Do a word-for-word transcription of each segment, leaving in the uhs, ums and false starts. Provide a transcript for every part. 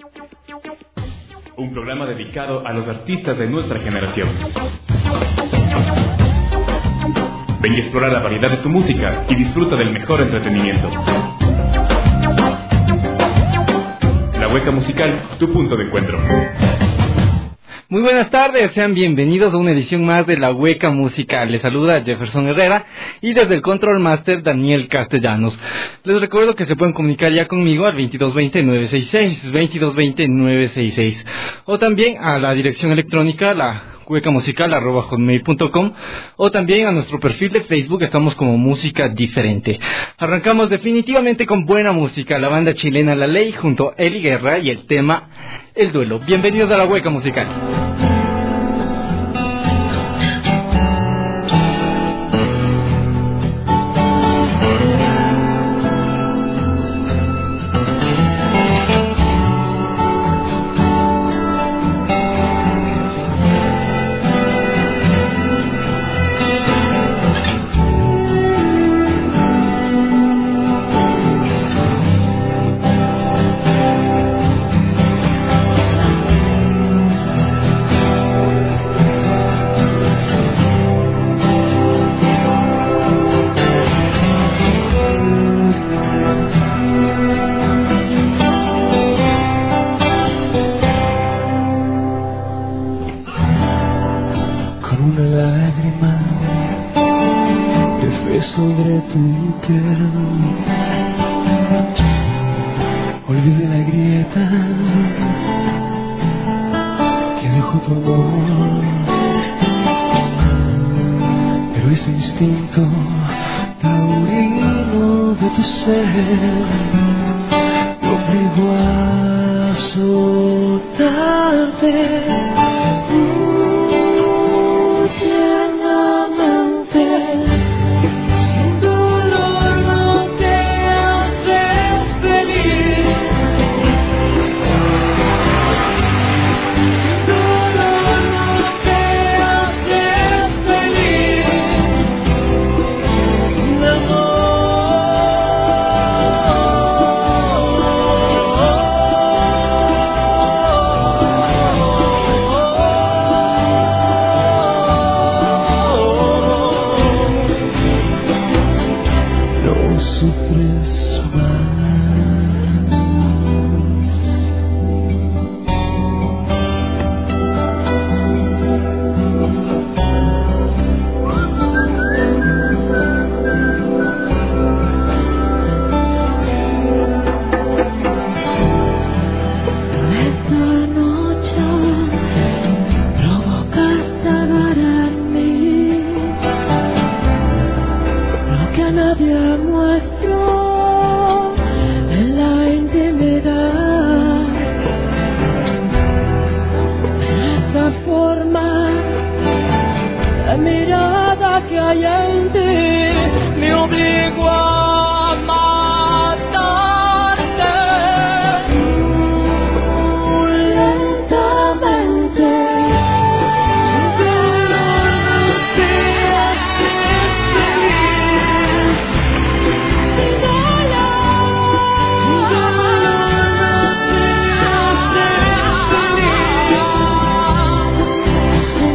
Un programa dedicado a los artistas de nuestra generación. Ven y explora la variedad de tu música y disfruta del mejor entretenimiento. La Hueca Musical, tu punto de encuentro. Muy buenas tardes, sean bienvenidos a una edición más de La Hueca Musical. Les saluda Jefferson Herrera y desde el Control Master Daniel Castellanos. Les recuerdo que se pueden comunicar ya conmigo al veintidós veinte nueve sesenta y seis, veintidós veinte nueve sesenta y seis, o también a la dirección electrónica, la huecamusical arroba hotmail punto com, o también a nuestro perfil de Facebook. Estamos como Música Diferente. Arrancamos definitivamente con buena música, la banda chilena La Ley junto a Eli Guerra y el tema El Duelo. Bienvenidos a La Hueca Musical.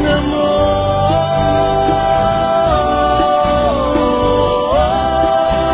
Oh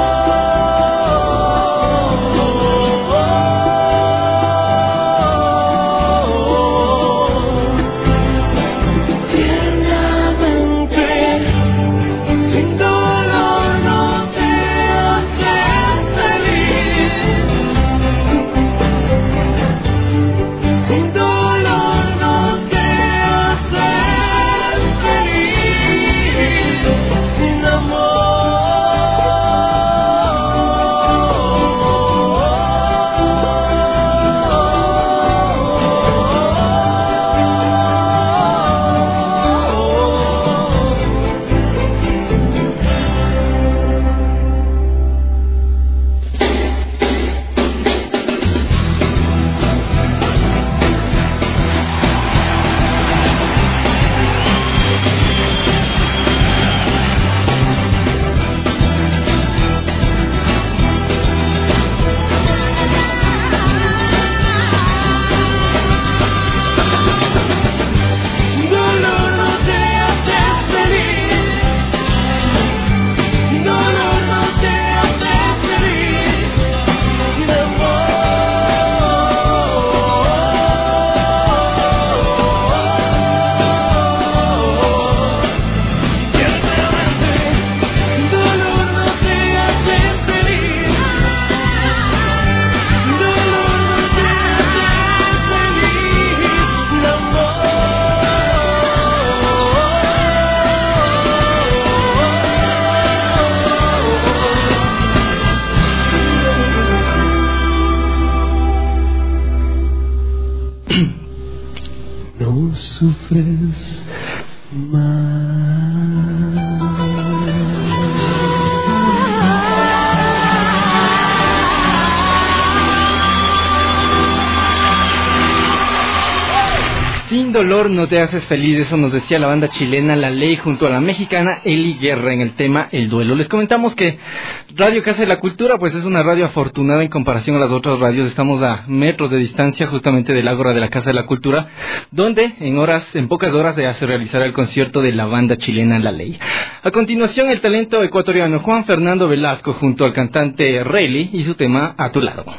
sufres más. Sin dolor no te haces feliz, eso nos decía la banda chilena La Ley junto a la mexicana Eli Guerra en el tema El Duelo. Les comentamos que Radio Casa de la Cultura pues es una radio afortunada en comparación a las otras radios. Estamos a metros de distancia justamente del Ágora de la Casa de la Cultura, donde en horas, en pocas horas se hace realizar el concierto de la banda chilena La Ley. A continuación, el talento ecuatoriano Juan Fernando Velasco junto al cantante Rayleigh y su tema A Tu Lado.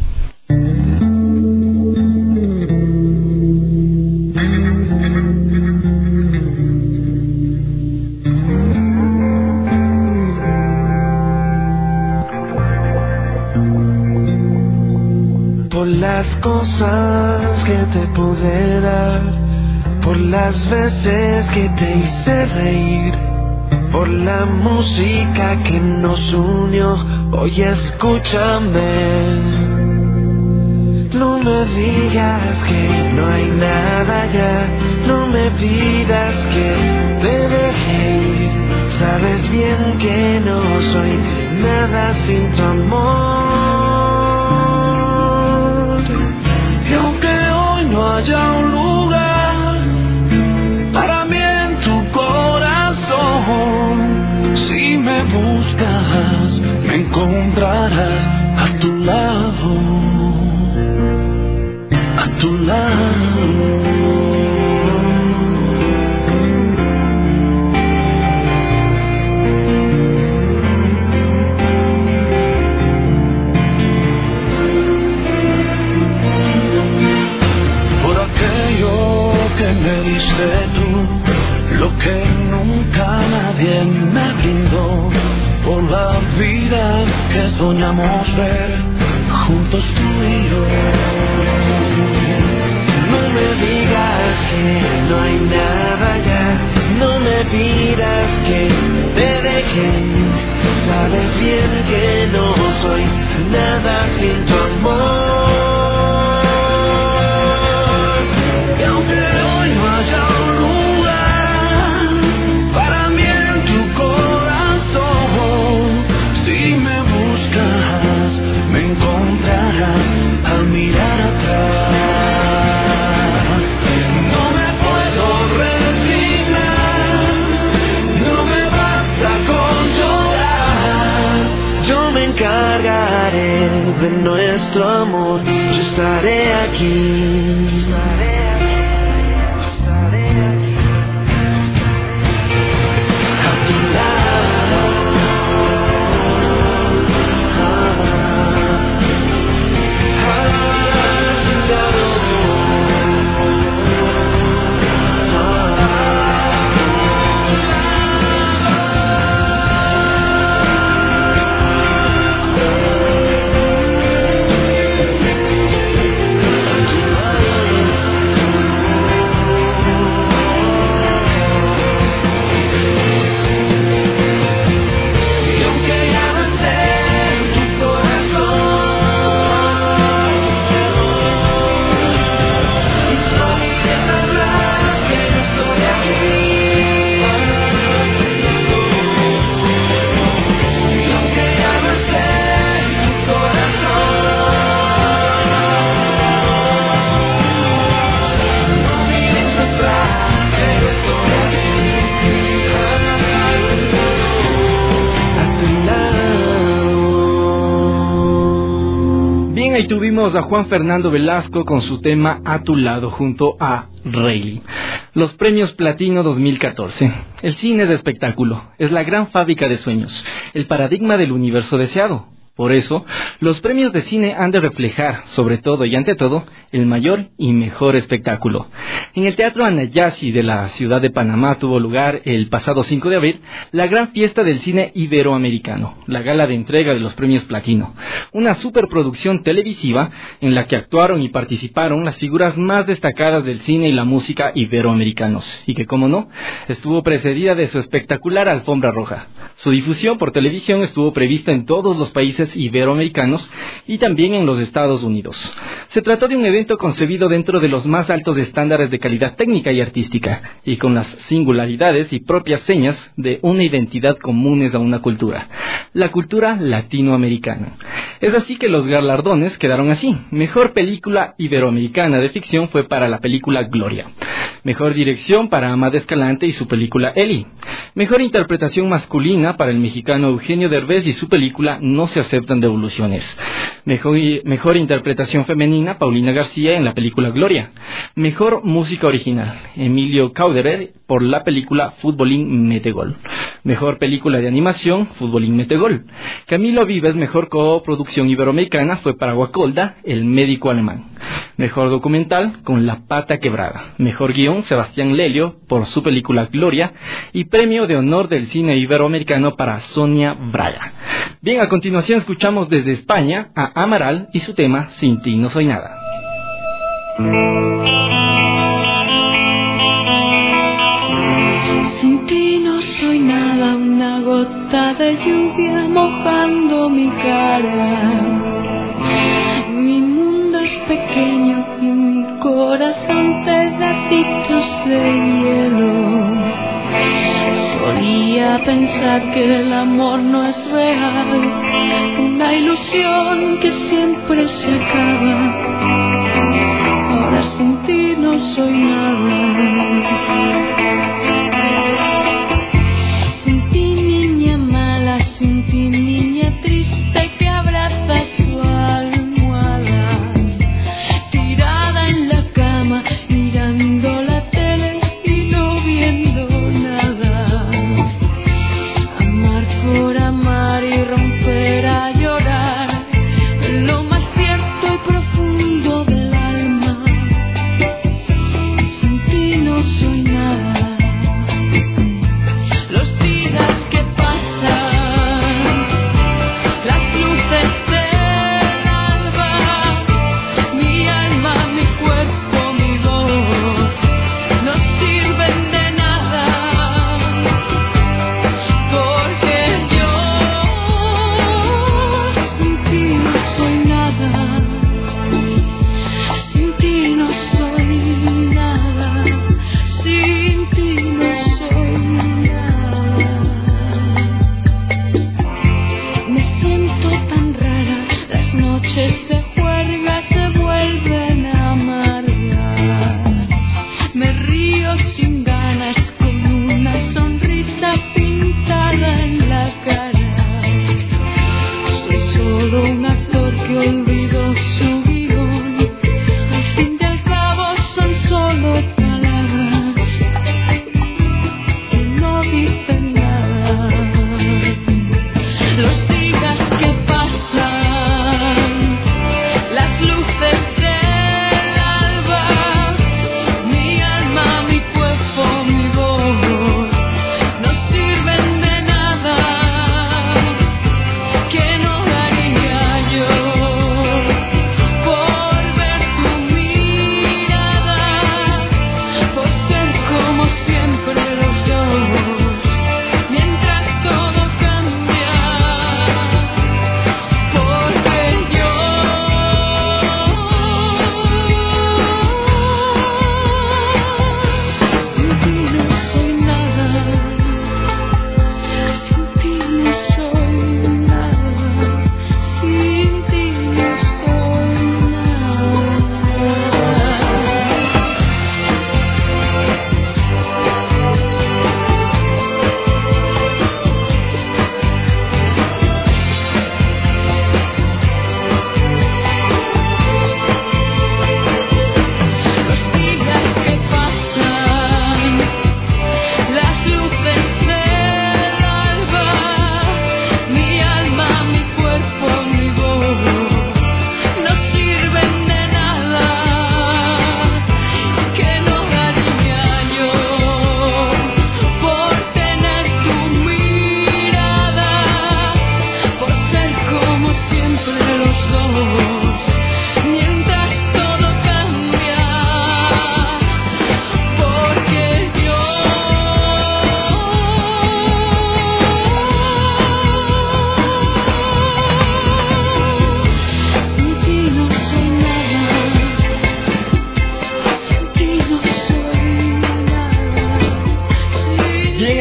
Las cosas que te pude dar, por las veces que te hice reír, por la música que nos unió, hoy escúchame. No me digas que no hay nada ya, no me pidas que te deje ir, sabes bien que no soy nada sin tu amor. Y aunque hoy no haya un lugar para mí en tu corazón, si me buscas me encontrarás a tu lado, a tu lado. Me diste tú lo que nunca nadie me brindó, por la vida que soñamos ver juntos tú y yo. No me digas que no hay nada ya, no me pidas que te deje, sabes bien que no soy nada sin tu amor. Al mirar atrás, no me puedo resignar, no me basta con llorar. Yo me encargaré de nuestro amor, yo estaré aquí. Ahí tuvimos a Juan Fernando Velasco con su tema A Tu Lado junto a Rayleigh. Los premios Platino dos mil catorce. El cine de espectáculo es la gran fábrica de sueños, el paradigma del universo deseado. Por eso, los premios de cine han de reflejar, sobre todo y ante todo, el mayor y mejor espectáculo. En el Teatro Anayasi de la ciudad de Panamá tuvo lugar el pasado cinco de abril la gran fiesta del cine iberoamericano, la gala de entrega de los premios Platino, una superproducción televisiva en la que actuaron y participaron las figuras más destacadas del cine y la música iberoamericanos, y que, como no, estuvo precedida de su espectacular alfombra roja. Su difusión por televisión estuvo prevista en todos los países países iberoamericanos y también en los Estados Unidos. Se trató de un evento concebido dentro de los más altos estándares de calidad técnica y artística, y con las singularidades y propias señas de una identidad comunes a una cultura, la cultura latinoamericana. Es así que los galardones quedaron así. Mejor película iberoamericana de ficción fue para la película Gloria. Mejor dirección para Amada Escalante y su película Eli. Mejor interpretación masculina para el mexicano Eugenio Derbez y su película No se aceptan devoluciones. Mejor, mejor interpretación femenina Paulina García en la película Gloria. Mejor música original Emilio Cauderer por la película Futbolín Metegol. Mejor película de animación Futbolín Metegol. Camilo Vives, mejor coproducción iberoamericana fue para Guacolda, El médico alemán. Mejor documental con La pata quebrada. Mejor guión Sebastián Lelio por su película Gloria, y premio de honor del cine iberoamericano para Sonia Braga. Bien, a continuación escuchamos desde España a Amaral y su tema Sin ti no soy nada. Sin ti no soy nada, una gota de lluvia mojando mi cara. Mi mundo es pequeño y mi corazón pedacitos de hielo. Solía pensar que el amor no es real, una ilusión que siempre se acaba. Ahora sin ti no soy nada. Sin ti niña mala, sin ti niña triste que abraza su almohada, tirada en la cama mirando la tele y no viendo nada. Amar por amar y romper a llorar, lo más cierto y profundo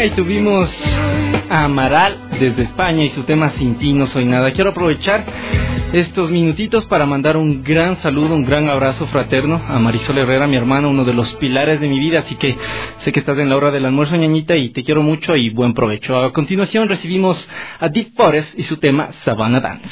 ahí tuvimos a Amaral desde España y su tema Sin ti no soy nada. Quiero aprovechar estos minutitos para mandar un gran saludo, un gran abrazo fraterno a Marisol Herrera, mi hermana, uno de los pilares de mi vida, así que sé que estás en la hora del almuerzo, ñañita, y te quiero mucho y buen provecho. A continuación recibimos a Deep Forest y su tema Savannah Dance.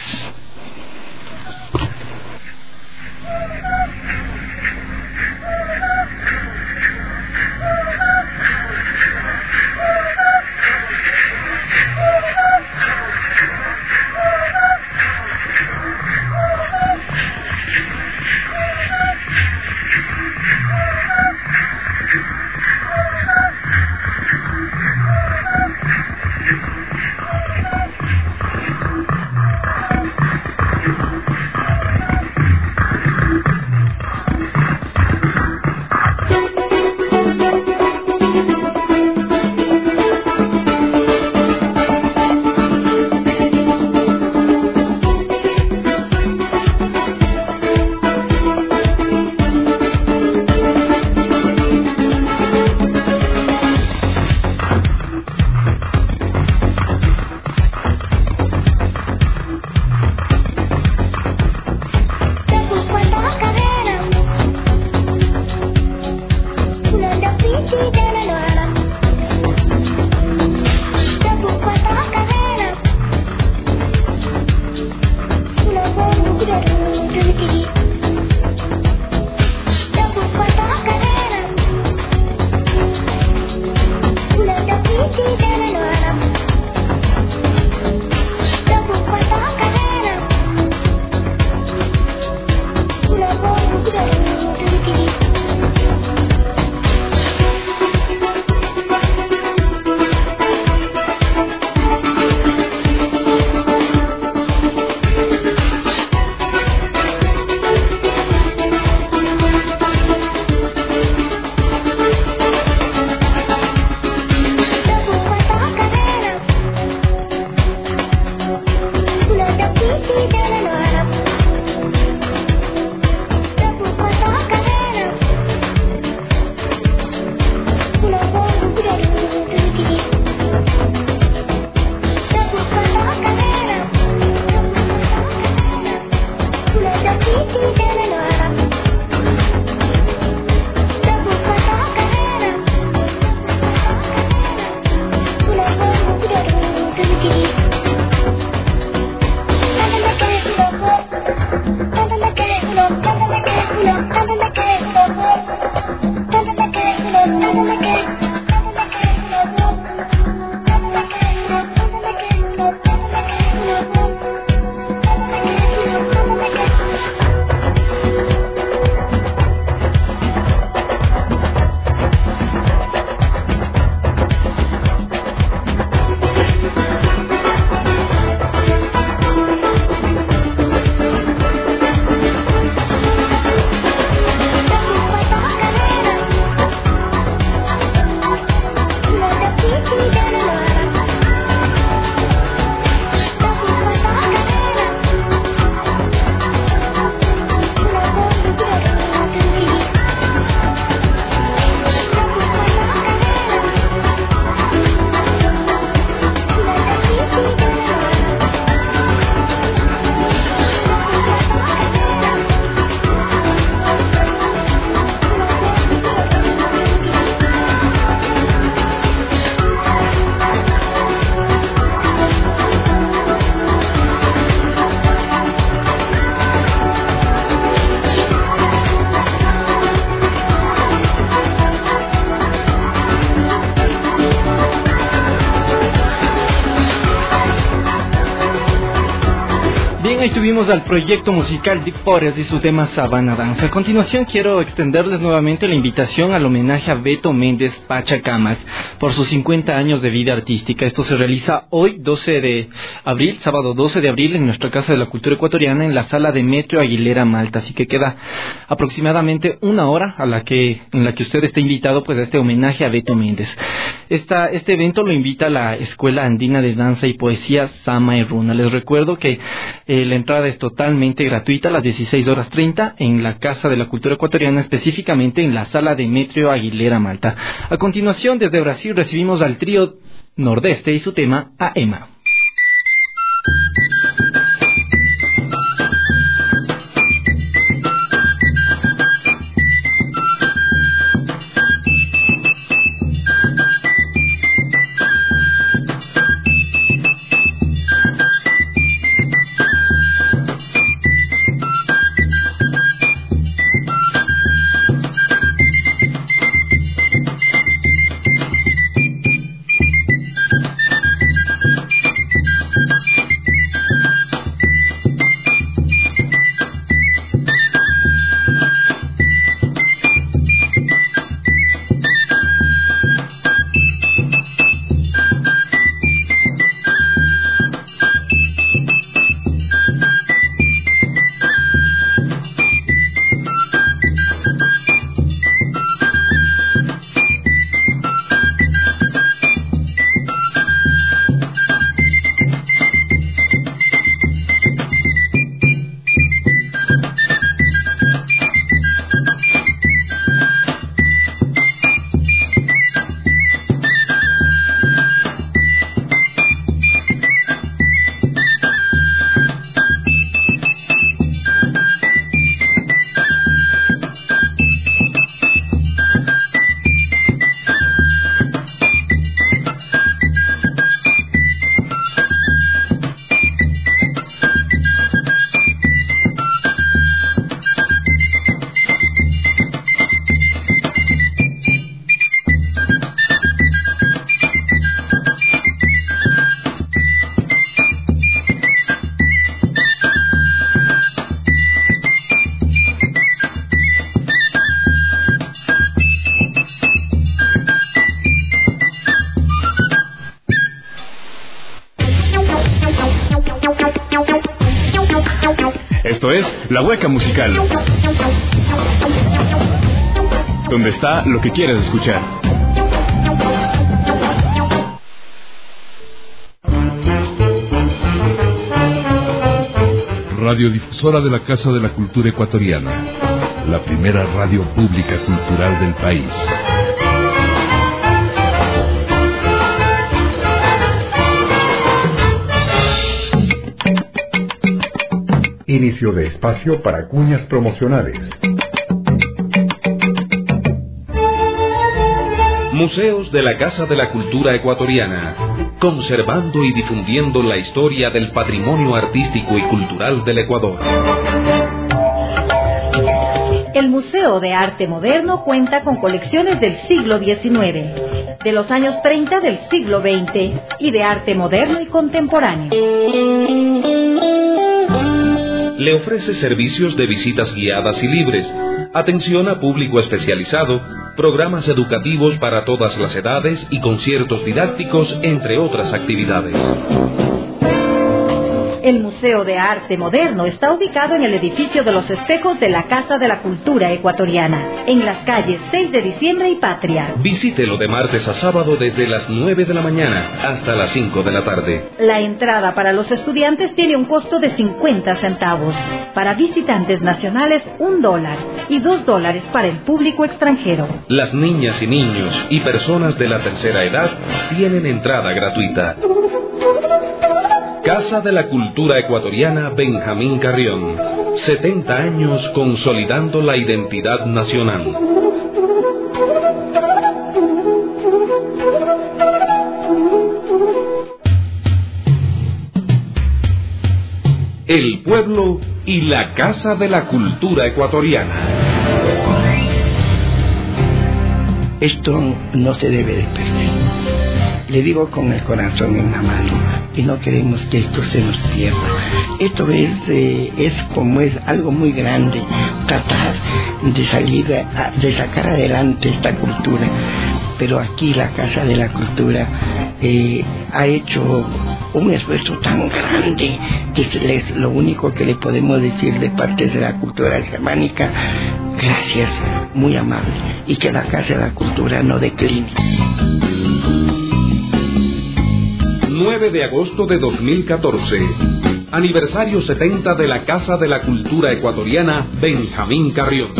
Ahí tuvimos al proyecto musical Deep Forest y su tema Savannah Dance. A continuación quiero extenderles nuevamente la invitación al homenaje a Beto Méndez Pachacamas por sus cincuenta años de vida artística. Esto se realiza hoy, doce de abril, sábado doce de abril, en nuestra Casa de la Cultura Ecuatoriana, en la sala de Metro Aguilera Malta. Así que queda aproximadamente una hora a la que, en la que usted está invitado pues a este homenaje a Beto Méndez. Esta, este evento lo invita la Escuela Andina de Danza y Poesía Sama y Runa. Les recuerdo que el la entrada es totalmente gratuita a las dieciséis horas treinta en la Casa de la Cultura Ecuatoriana, específicamente en la sala Demetrio Aguilera Malta. A continuación, desde Brasil recibimos al trío Nordeste y su tema A Ema. Esto es La Hueca Musical, donde está lo que quieres escuchar. Radiodifusora de la Casa de la Cultura Ecuatoriana, la primera radio pública cultural del país. Inicio de espacio para cuñas promocionales. Museos de la Casa de la Cultura Ecuatoriana, conservando y difundiendo la historia del patrimonio artístico y cultural del Ecuador. El Museo de Arte Moderno cuenta con colecciones del siglo diecinueve, de los años treinta del siglo veinte y de arte moderno y contemporáneo. Le ofrece servicios de visitas guiadas y libres, atención a público especializado, programas educativos para todas las edades y conciertos didácticos, entre otras actividades. El Museo de Arte Moderno está ubicado en el edificio de los espejos de la Casa de la Cultura Ecuatoriana, en las calles seis de diciembre y Patria. Visítelo de martes a sábado desde las nueve de la mañana hasta las cinco de la tarde. La entrada para los estudiantes tiene un costo de cincuenta centavos. Para visitantes nacionales, un dólar y dos dólares para el público extranjero. Las niñas y niños y personas de la tercera edad tienen entrada gratuita. Casa de la Cultura Ecuatoriana Benjamín Carrión. setenta años consolidando la identidad nacional. El pueblo y la Casa de la Cultura Ecuatoriana. Esto no se debe de perder. Le digo con el corazón en la mano, y no queremos que esto se nos pierda. Esto es, eh, es como es algo muy grande, tratar de salir, a, de sacar adelante esta cultura. Pero aquí la Casa de la Cultura eh, ha hecho un esfuerzo tan grande que es lo único que le podemos decir de parte de la cultura germánica. Gracias, muy amable, y que la Casa de la Cultura no decline. nueve de agosto de dos mil catorce. Aniversario setenta de la Casa de la Cultura Ecuatoriana Benjamín Carrión.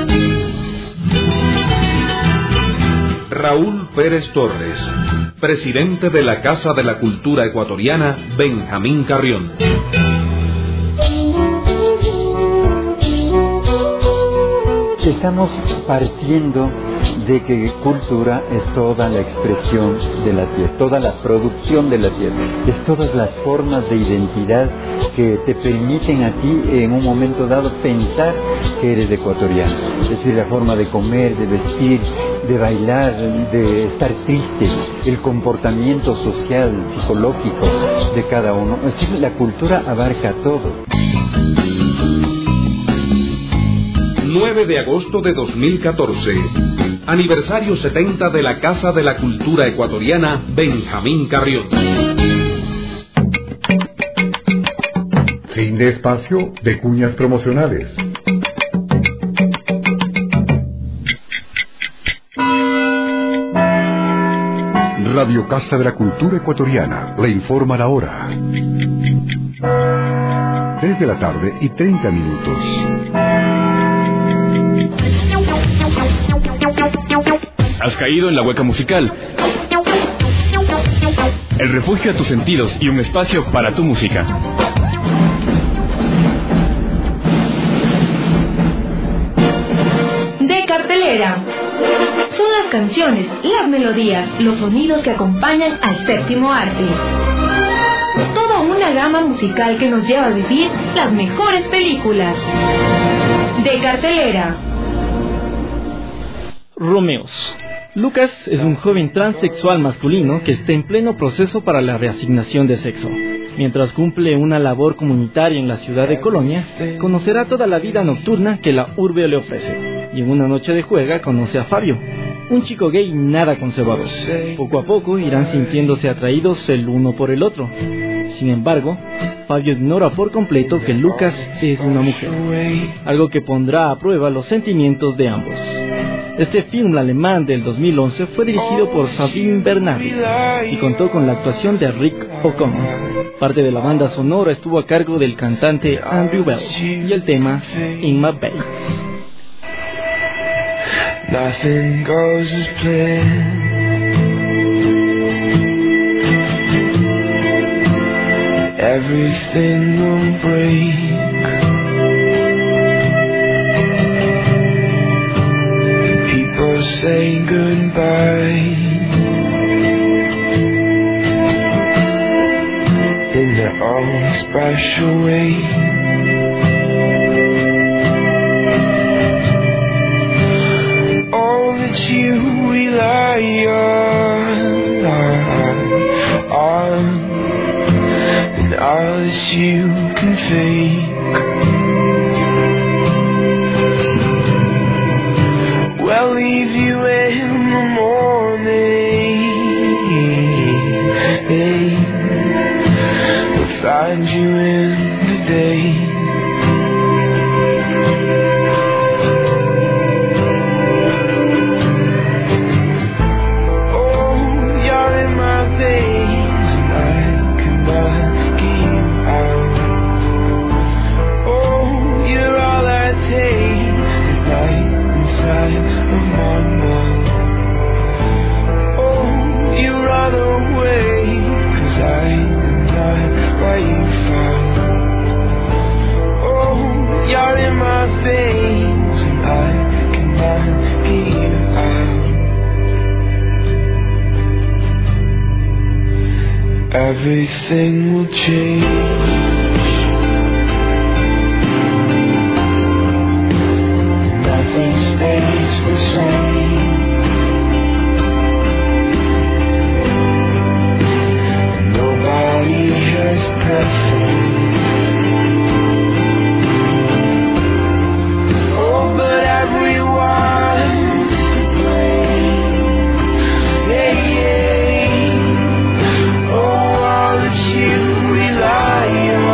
Raúl Pérez Torres, presidente de la Casa de la Cultura Ecuatoriana Benjamín Carrión. Estamos partiendo de que cultura es toda la expresión de la tierra, toda la producción de la tierra, es todas las formas de identidad que te permiten a ti en un momento dado pensar que eres ecuatoriano, es decir, la forma de comer, de vestir, de bailar, de estar triste, el comportamiento social, psicológico de cada uno, es decir, la cultura abarca todo. nueve de agosto de dos mil catorce. Aniversario setenta de la Casa de la Cultura Ecuatoriana Benjamín Carrión. Fin de espacio de cuñas promocionales. Radio Casa de la Cultura Ecuatoriana le informa la hora. tres de la tarde y treinta minutos. Has caído en la hueca musical. El refugio a tus sentidos y un espacio para tu música. De cartelera. Son las canciones, las melodías, los sonidos que acompañan al séptimo arte. Toda una gama musical que nos lleva a vivir las mejores películas. De cartelera. Romeos. Lucas es un joven transexual masculino que está en pleno proceso para la reasignación de sexo. Mientras cumple una labor comunitaria en la ciudad de Colonia, conocerá toda la vida nocturna que la urbe le ofrece. Y en una noche de juega conoce a Fabio, un chico gay nada conservador. Poco a poco irán sintiéndose atraídos el uno por el otro. Sin embargo, Fabio ignora por completo que Lucas es una mujer, algo que pondrá a prueba los sentimientos de ambos. Este film alemán del dos mil once fue dirigido por Sabine Bernardi y contó con la actuación de Rick O'Connor. Parte de la banda sonora estuvo a cargo del cantante Andrew Bell y el tema In My Veins. Nothing goes as planned. Everything will break. People say goodbye in their own special way. All that you rely on, on and all that you can fake. We'll leave you in the morning. We'll find you in the day. Everything will change. Nothing stays the same. Nobody has perfect. Oh, but everyone's to blame. Yeah, yeah. You rely on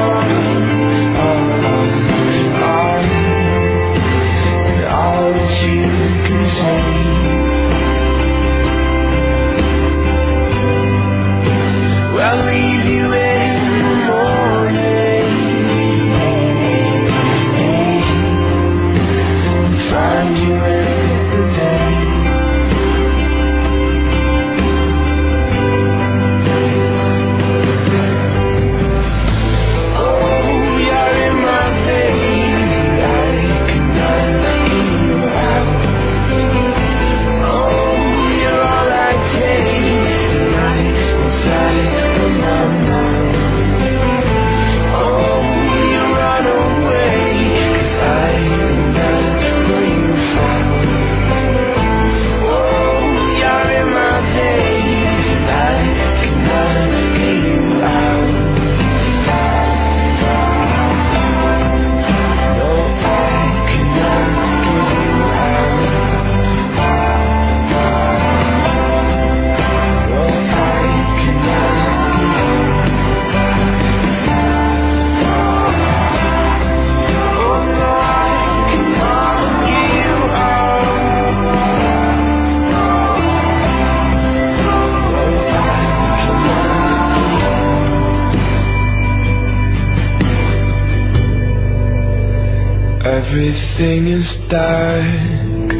everything is dark.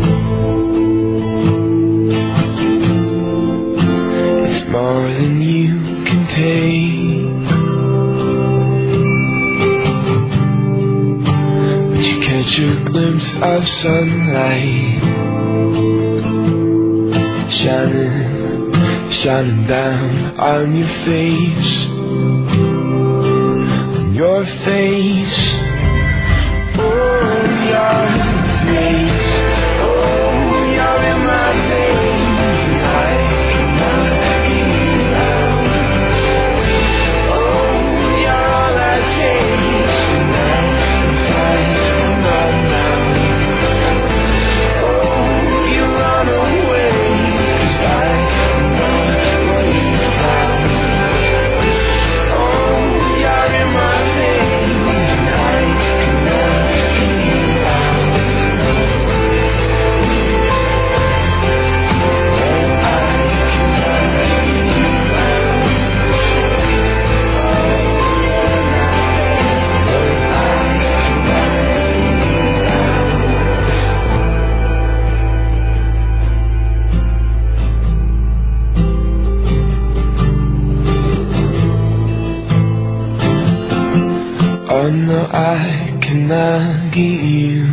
It's more than you can take. But you catch a glimpse of sunlight shining, shining down on your face, on your face. Oh, your face. Oh, you're in my face, and I cannot get you out. Oh, you're all I taste, and now inside I'm not now. Oh, you run away, 'cause I know what you found. Oh, you're in my face, and I cannot get you out. Oh, I cannot get you out. Oh, I Oh no, I cannot get you.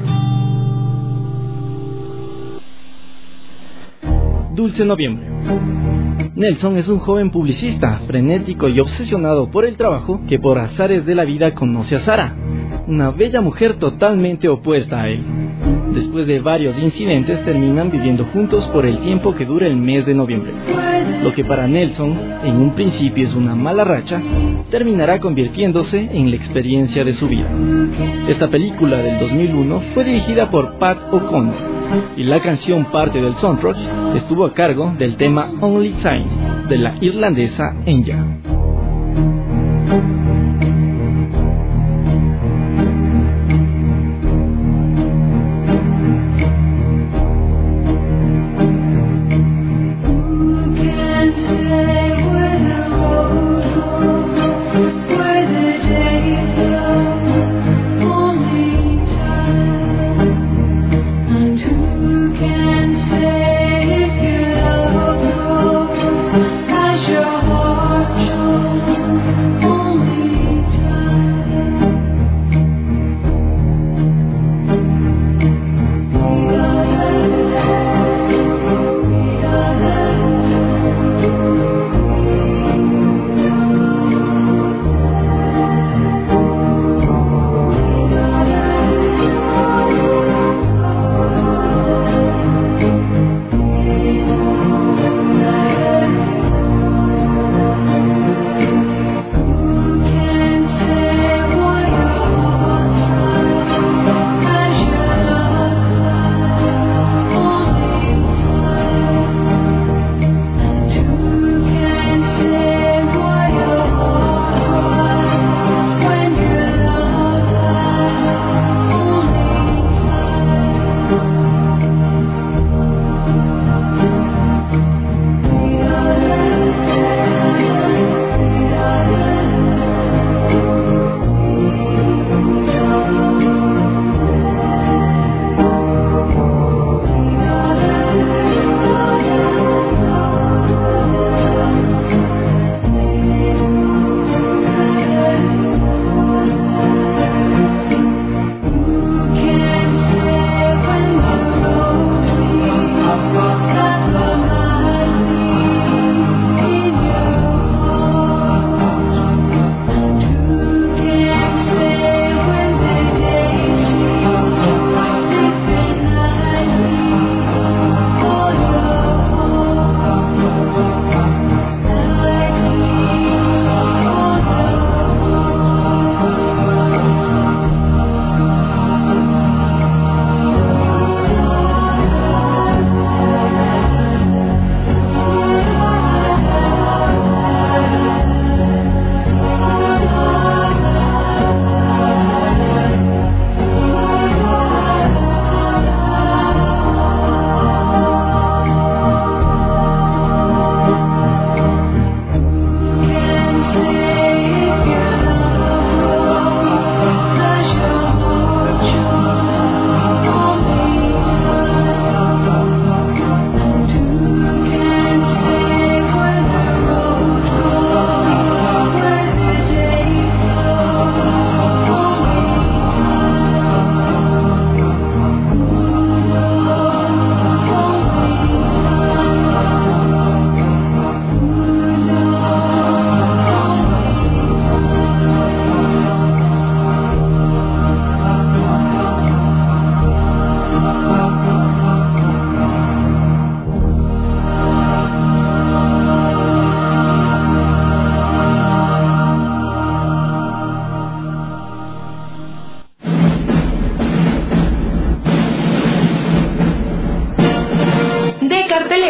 Dulce Noviembre. Nelson es un joven publicista, frenético y obsesionado por el trabajo, que por azares de la vida conoce a Sara, una bella mujer totalmente opuesta a él. Después de varios incidentes, terminan viviendo juntos por el tiempo que dura el mes de noviembre. Lo que para Nelson, en un principio es una mala racha, terminará convirtiéndose en la experiencia de su vida. Esta película del dos mil uno fue dirigida por Pat O'Connor, y la canción parte del soundtrack estuvo a cargo del tema Only Time de la irlandesa Enya. As your heart shows, only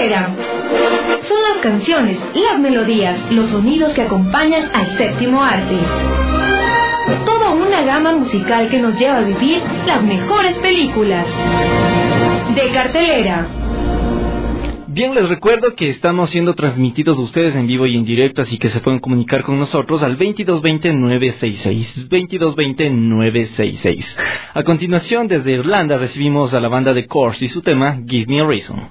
cartelera. Son las canciones, las melodías, los sonidos que acompañan al séptimo arte. Toda una gama musical que nos lleva a vivir las mejores películas. De cartelera. Bien, les recuerdo que estamos siendo transmitidos a ustedes en vivo y en directo, así que se pueden comunicar con nosotros al veintidós veinte nueve sesenta y seis, veintidós veinte nueve sesenta y seis. A continuación, desde Irlanda recibimos a la banda de Corrs y su tema Give Me a Reason.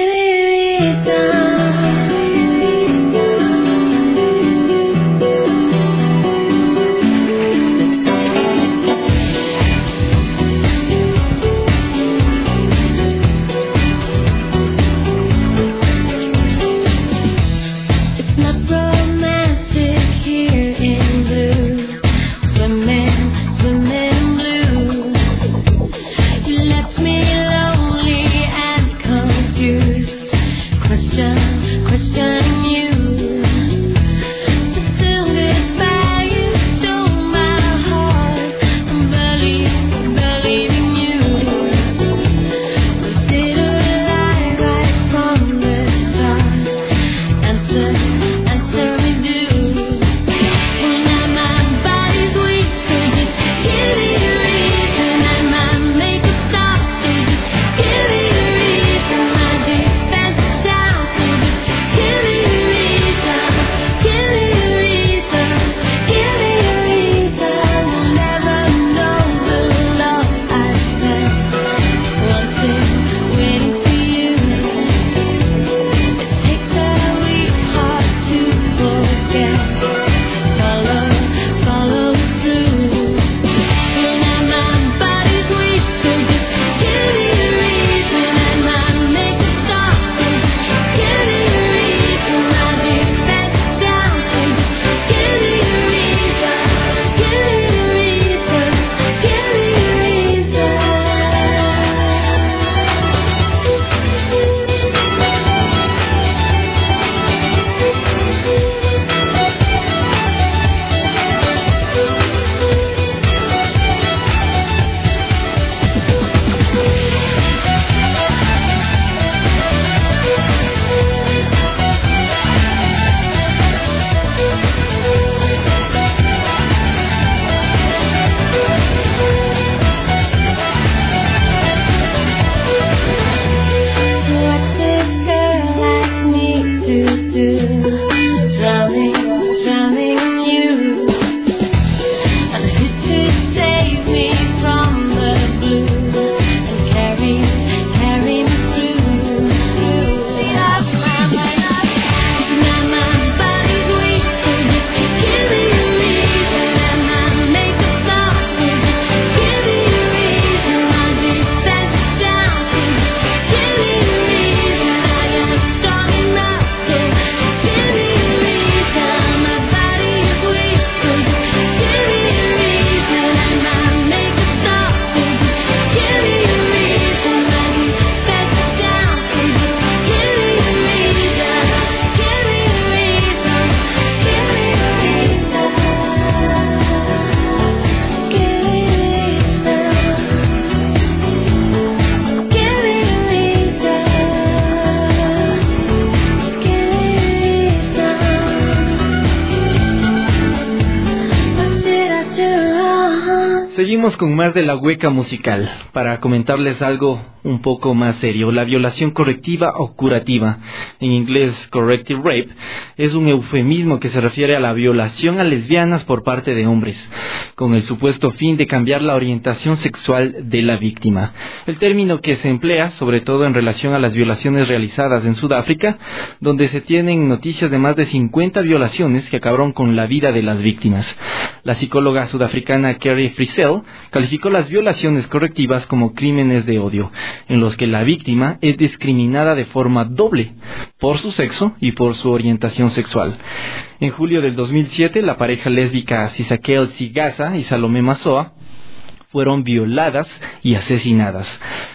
Seguimos con más de la hueca musical para comentarles algo un poco más serio. La violación correctiva o curativa, en inglés corrective rape, es un eufemismo que se refiere a la violación a lesbianas por parte de hombres, con el supuesto fin de cambiar la orientación sexual de la víctima. El término que se emplea, sobre todo en relación a las violaciones realizadas en Sudáfrica, donde se tienen noticias de más de cincuenta violaciones que acabaron con la vida de las víctimas. La psicóloga sudafricana Carrie Frisell calificó las violaciones correctivas como crímenes de odio, en los que la víctima es discriminada de forma doble, por su sexo y por su orientación sexual. En julio del dos mil siete, la pareja lésbica Sisakel Sigasa y Salomé Masoa fueron violadas y asesinadas.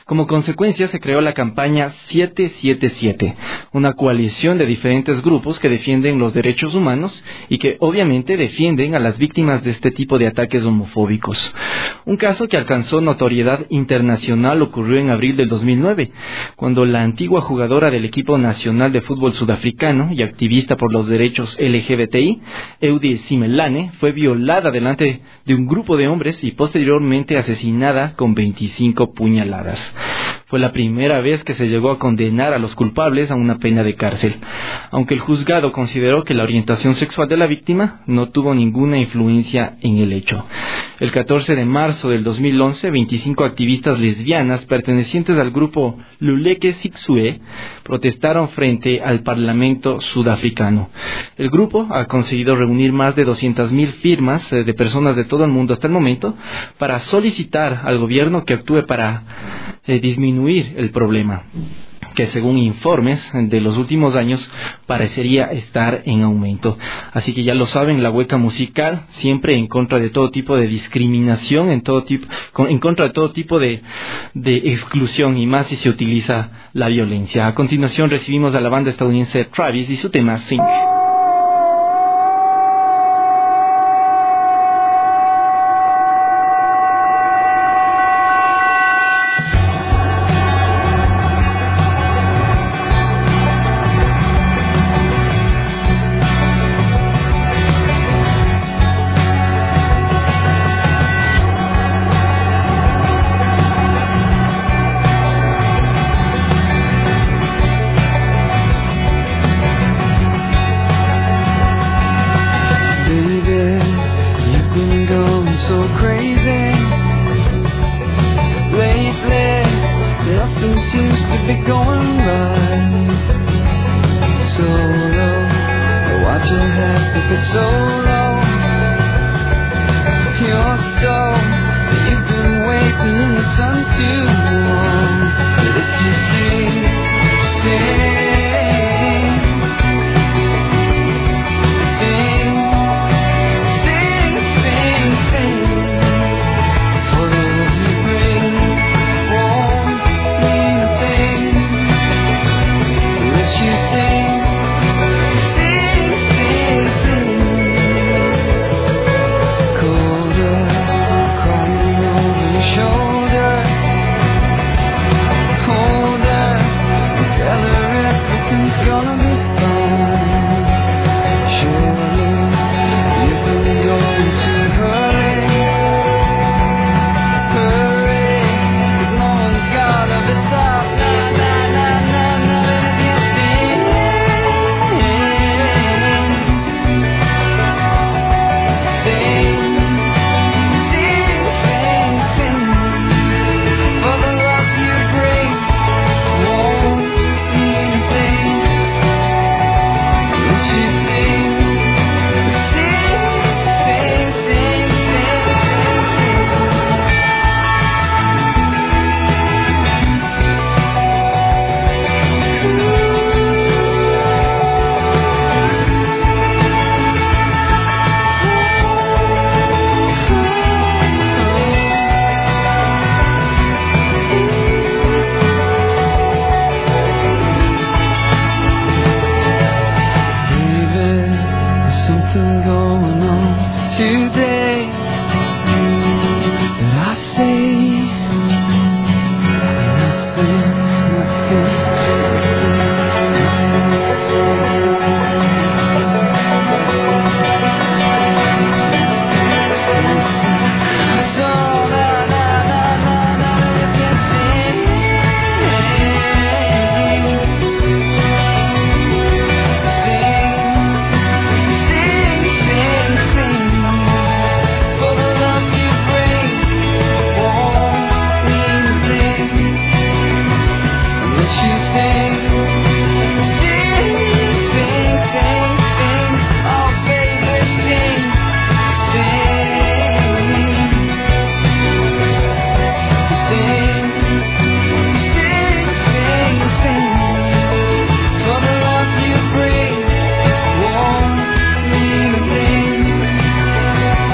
Como consecuencia se creó la campaña siete siete siete, una coalición de diferentes grupos que defienden los derechos humanos y que obviamente defienden a las víctimas de este tipo de ataques homofóbicos. Un caso que alcanzó notoriedad internacional ocurrió en abril del dos mil nueve, cuando la antigua jugadora del equipo nacional de fútbol sudafricano y activista por los derechos L G B T I, Eudie Simelane, fue violada delante de un grupo de hombres y posteriormente asesinada con veinticinco puñaladas. Fue la primera vez que se llegó a condenar a los culpables a una pena de cárcel, aunque el juzgado consideró que la orientación sexual de la víctima no tuvo ninguna influencia en el hecho. El catorce de marzo del dos mil once, veinticinco activistas lesbianas pertenecientes al grupo Luleke Siksue protestaron frente al Parlamento sudafricano. El grupo ha conseguido reunir más de doscientas mil firmas de personas de todo el mundo hasta el momento para solicitar al gobierno que actúe para eh, disminuir el problema, que según informes de los últimos años parecería estar en aumento. Así que ya lo saben, la hueca musical siempre en contra de todo tipo de discriminación, en todo tipo, en contra de todo tipo de, de exclusión, y más si se utiliza la violencia. A continuación recibimos a la banda estadounidense Travis y su tema Sing.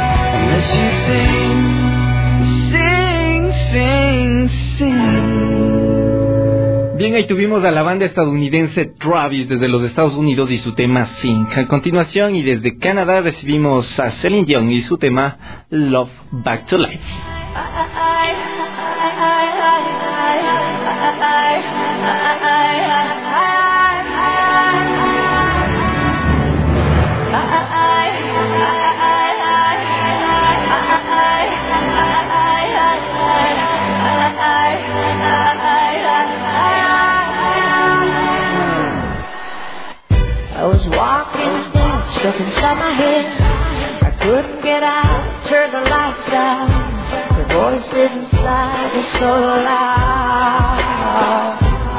Sing, sing, sing. ahí tuvimos a la banda estadounidense Travis desde los Estados Unidos y su tema Sync. A continuación, y desde Canadá, recibimos a Celine Dion y su tema Love Back to Life. I was walking down, stuck inside my head. I couldn't get out, turn the lights down. The voices inside were so loud.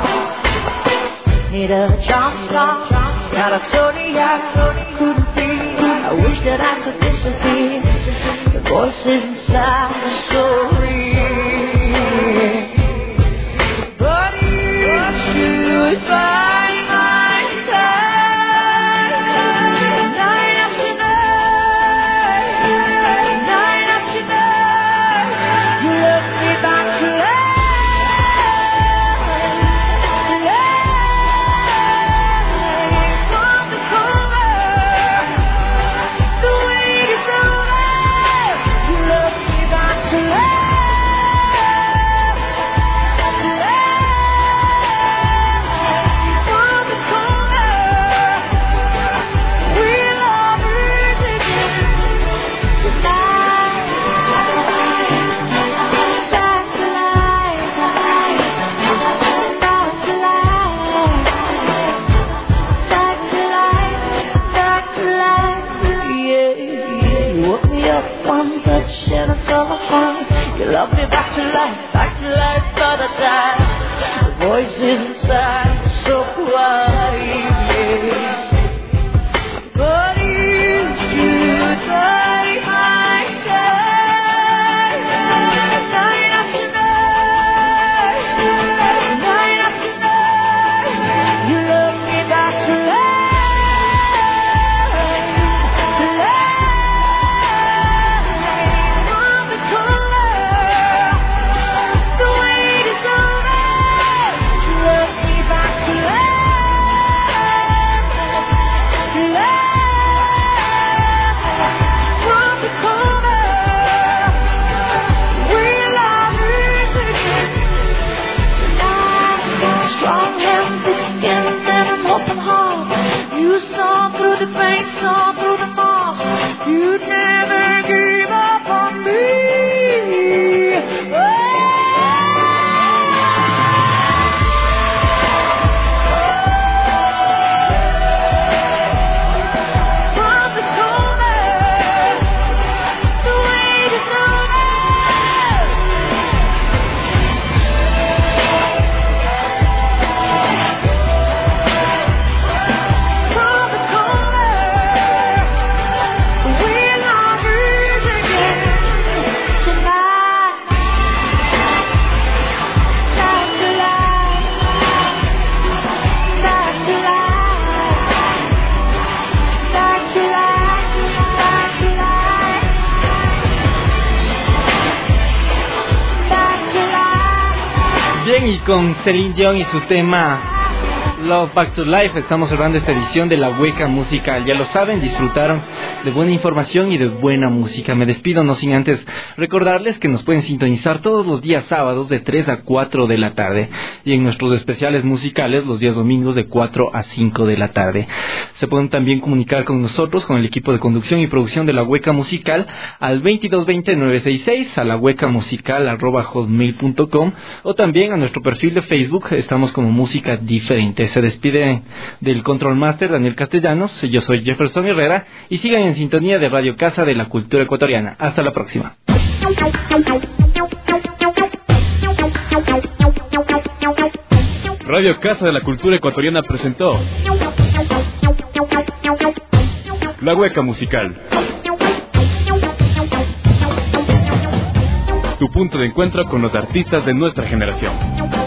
Need a jump start, not a Tony I couldn't feel. I wish that I could disappear. The voices inside were so real. But you stood by my side, night after night, night after night. You left me back to life, life from the corner. The wait is over. You left me back to life. You love me back to life, back to life, but I died. The voices inside were so quiet. But you stood by my side, night after night, night after night. You love me back to life, life. Y con Celine Dion y su tema Love Back to Life estamos cerrando esta edición de La Hueca Musical. Ya lo saben, disfrutaron de buena información y de buena música. Me despido no sin antes recordarles que nos pueden sintonizar todos los días sábados de tres a cuatro de la tarde y en nuestros especiales musicales los días domingos de cuatro a cinco de la tarde. Se pueden también comunicar con nosotros, con el equipo de conducción y producción de La Hueca Musical al veintidós veinte nueve sesenta y seis, a la hueca musical arroba hotmail punto com, o también a nuestro perfil de Facebook. Estamos como Música Diferente. Se despide del Control Master Daniel Castellanos. Yo soy Jefferson Herrera y sigan en sintonía de Radio Casa de la Cultura Ecuatoriana. Hasta la próxima. Radio Casa de la Cultura Ecuatoriana presentó La Hueca Musical, tu punto de encuentro con los artistas de nuestra generación.